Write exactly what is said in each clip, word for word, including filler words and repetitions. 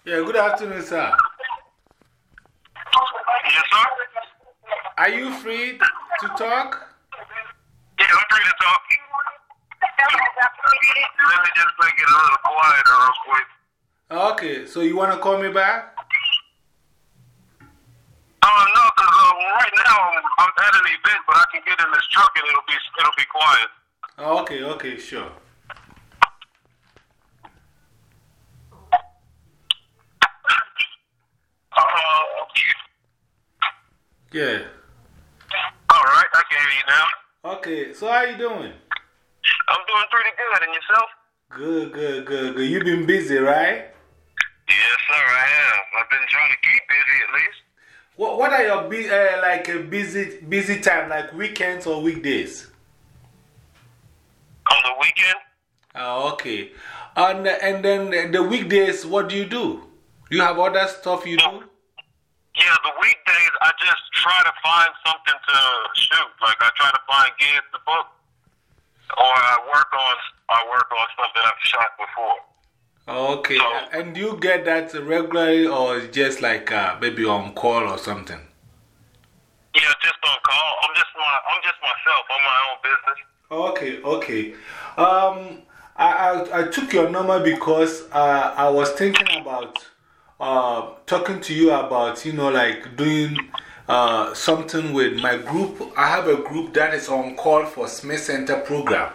Yeah, good afternoon, sir. Yes, sir? Are you free to talk? Yeah, I'm free to talk. Let me just make it a little quieter real quick. Okay, so you want to call me back? Oh, no, because um, right now I'm, I'm at an event, but I can get in this truck and it'll be, it'll be quiet. Okay, okay, sure. Uh, Yeah. all right, I can hear you now. Okay, so how you doing? I'm doing pretty good. And yourself? Good, good, good, good. You've been busy, right? Yes, sir, I have. I've been trying to keep busy at least. What, what are your bu uh, like a busy, busy time, like weekends or weekdays? On the weekend? Oh, okay. And, and then the weekdays, what do you do? Do you have other stuff you do? Yeah, the weekdays I just try to find something to shoot. Like I try to find gigs to book, or I work on I work on stuff that I've shot before. Okay. So, And do you get that regularly or just like uh, maybe on call or something? yeah, just on call. I'm just my I'm just myself. I'm my own business. Okay, okay. Um, I, I, I took your number because uh, I was thinking about uh, talking to you about, you know, like doing uh, something with my group. I have a group that is on call for Smith Center program.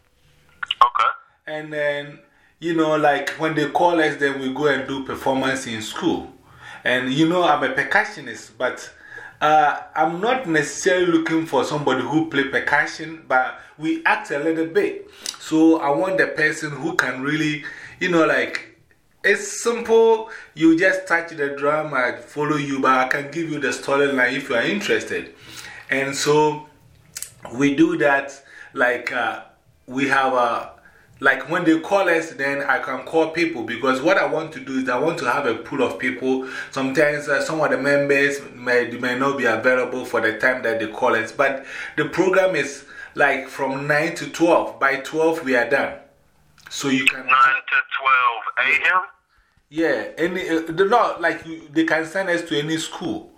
Okay. And then, you know, like when they call us, then we go and do performance in school. And, you know, I'm a percussionist, but uh, I'm not necessarily looking for somebody who play percussion, but we act a little bit. So I want the person who can really, you know, like, it's simple. You just touch the drum, I follow you, but I can give you the storyline if you are interested. And so we do that, like, uh, we have a. Like when they call us, then I can call people because what I want to do is I want to have a pool of people. Sometimes uh, some of the members may, may not be available for the time that they call us, but the program is like from nine to twelve. By twelve, we are done. So you can. nine to twelve a m? Yeah, any, uh, they're not like you, they can send us to any school.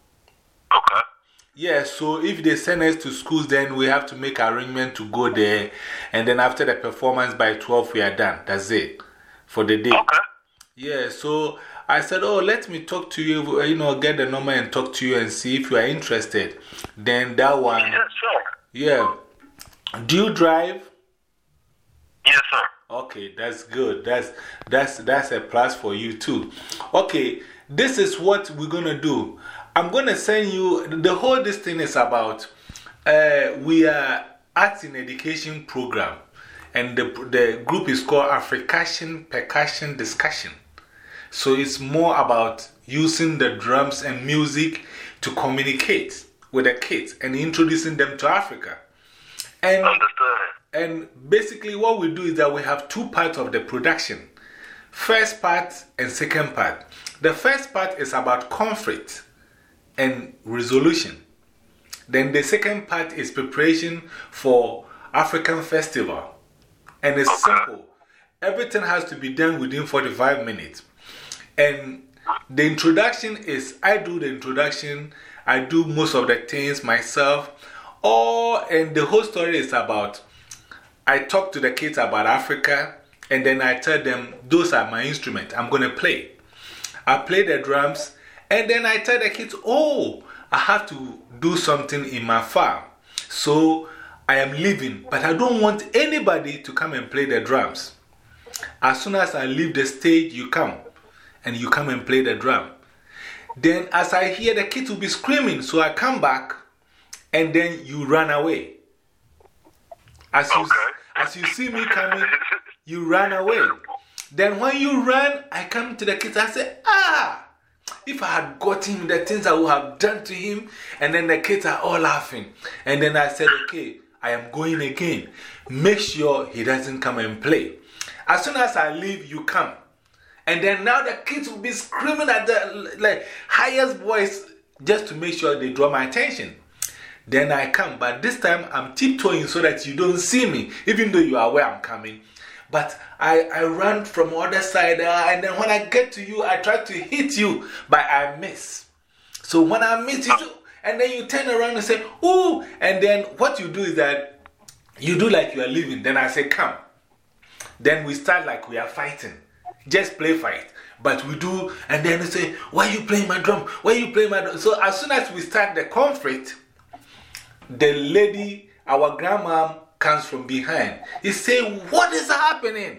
Okay. Yeah, so if they send us to schools, then we have to make arrangement to go there. And then after the performance by twelve, we are done. That's it for the day. Okay. Yeah, so I said, oh, let me talk to you, you know, get the number and talk to you and see if you are interested. Then that one. Yes, sir. Yeah. Do you drive? Yes, sir. Okay, that's good. That's, that's, that's a plus for you too. Okay, this is what we're going to do. I'm going to send you, the whole this thing is about, uh, we are arts in education program. And the, the group is called African Percussion Discussion. So it's more about using the drums and music to communicate with the kids and introducing them to Africa. And, Understood. and basically, what we do is that we have two parts of the production, first part and second part. The first part is about conflict and resolution. Then the second part is preparation for African festival. And it's simple. Everything has to be done within forty-five minutes. And the introduction is, I do the introduction, I do most of the things myself. All, and the whole story is about, I talk to the kids about Africa, and then I tell them, those are my instruments, I'm going to play. I play the drums, and then I tell the kids, oh, I have to do something in my farm. So I am leaving, but I don't want anybody to come and play the drums. As soon as I leave the stage, you come, and you come and play the drum. Then as I hear the kids will be screaming, so I come back, and then you run away. As you, Okay. as you see me coming, you run away. Then when you run, I come to the kids, I say, ah, if I had got him the things I would have done to him. And then the kids are all laughing. And then I said, okay, I am going again. Make sure he doesn't come and play. As soon as I leave, you come. And then now the kids will be screaming at the like, highest voice just to make sure they draw my attention. Then I come, but this time I'm tiptoeing so that you don't see me, even though you are aware I'm coming. but I, I run from other side, uh, and then when I get to you, I try to hit you, but I miss. So when I miss you, and then you turn around and say, ooh, and then what you do is that you do like you are leaving. Then I say, come. Then we start like we are fighting. Just play fight. But we do, and then they say, why are you playing my drum? Why are you playing my drum? So as soon as we start the conflict, the lady, our grandma, comes from behind. He say, what is happening?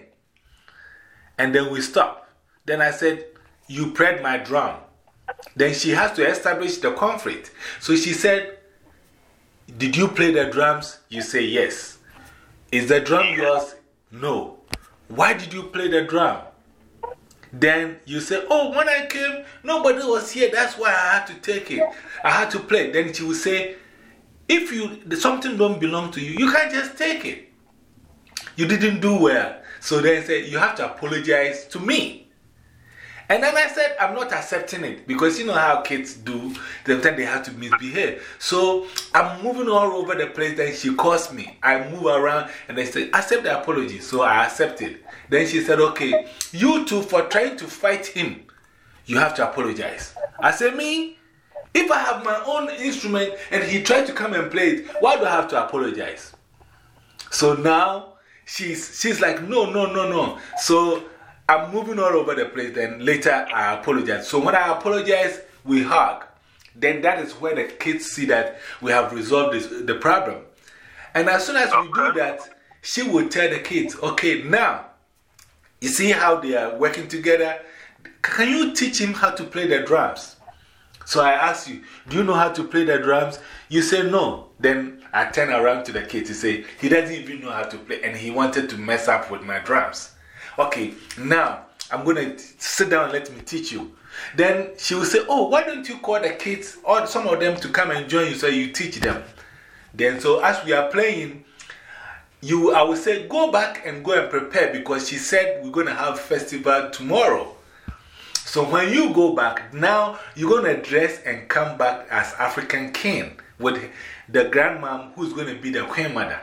And then we stop. Then I said, you played my drum. Then she has to establish the conflict. So she said, did you play the drums? You say, yes. Is the drum yours? No. Why did you play the drum? Then you say, oh, when I came, nobody was here. That's why I had to take it. I had to play. Then she will say, if you, something don't belong to you, you can't just take it. You didn't do well. So then say, you have to apologize to me. And then I said, I'm not accepting it because you know how kids do, sometimes they have to misbehave. So I'm moving all over the place. Then she calls me. I move around and I said, accept the apology. So I accepted. Then she said, okay, you two for trying to fight him, you have to apologize. I said, me? If I have my own instrument and he tried to come and play it, why do I have to apologize? So now she's, she's like, no, no, no, no. So I'm moving all over the place. Then later I apologize. So when I apologize, we hug. Then that is where the kids see that we have resolved this, the problem. And as soon as we do that, she will tell the kids, okay, now, you see how they are working together? Can you teach him how to play the drums? So I ask you, do you know how to play the drums? You say no. Then I turn around to the kid to say, he doesn't even know how to play and he wanted to mess up with my drums. Okay, now I'm going to sit down and let me teach you. Then she will say, oh, why don't you call the kids or some of them to come and join you so you teach them? Then, so as we are playing, you, I will say, go back and go and prepare because she said we're going to have festival tomorrow. So when you go back, now you're going to dress and come back as African king with the grandmom who's going to be the queen mother.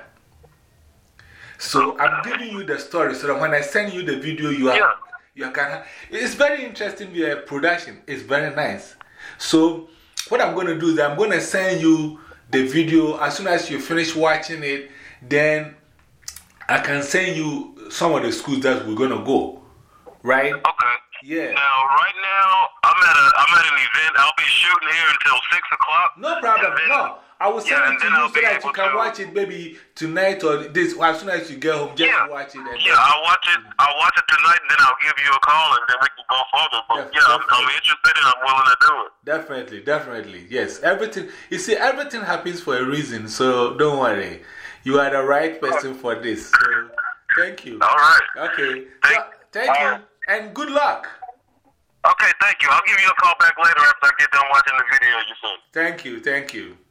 So I'm giving you the story so that when I send you the video, you are, yeah. you can. It's very interesting, your production. It's very nice. So what I'm going to do is I'm going to send you the video. As soon as you finish watching it, then I can send you some of the schools that we're going to go. Right? Okay. Yeah. Now, right now, I'm at, a, I'm at an event. I'll be shooting here until six o'clock. No problem. Then, no. I will send yeah, it to you you so that you can to, watch it maybe tonight or this. As soon as you get home, just yeah, watch it. And yeah, I'll watch it. I'll watch it tonight and then I'll give you a call and then we can go further. But Def yeah, I'm, I'm interested and I'm willing to do it. Definitely, definitely. Yes. Everything, you see, everything happens for a reason. So don't worry. You are the right person for this. So thank you. All right. Okay. Thank, so, thank you. Right. And good luck. Okay, thank you. I'll give you a call back later after I get done watching the video you sent. Thank you. Thank you.